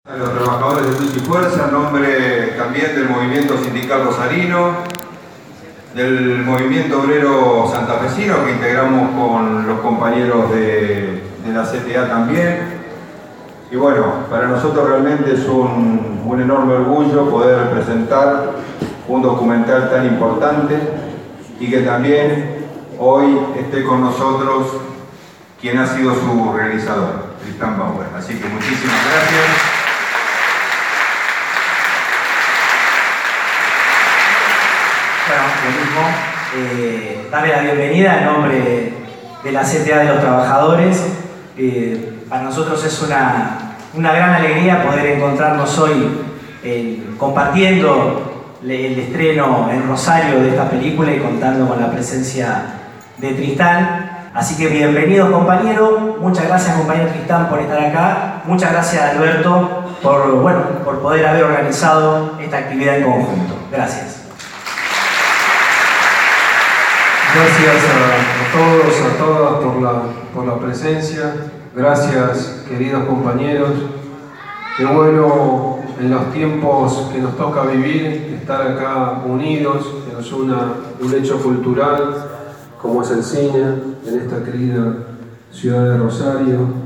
A los trabajadores de Luz y Fuerza, en nombre también del movimiento sindical rosarino, del movimiento obrero santafesino que integramos con los compañeros de la CTA también. Y bueno, para nosotros realmente es un enorme orgullo poder presentar un documental tan importante y que también hoy esté con nosotros quien ha sido su realizador, Tristán Bauer. Así que muchísimas gracias. Bueno, lo mismo, darle la bienvenida en nombre de la CTA de los Trabajadores. Para nosotros es una gran alegría poder encontrarnos hoy compartiendo el estreno en Rosario de esta película y contando con la presencia de Tristán. Así que bienvenidos, compañeros. Muchas gracias, compañero Tristán, por estar acá. Muchas gracias, Alberto, por poder haber organizado esta actividad en conjunto. Gracias. Gracias a todos, a todas por la presencia. Gracias, queridos compañeros. Qué bueno en los tiempos que nos toca vivir, estar acá unidos, que nos una un hecho cultural como es el cine en esta querida ciudad de Rosario.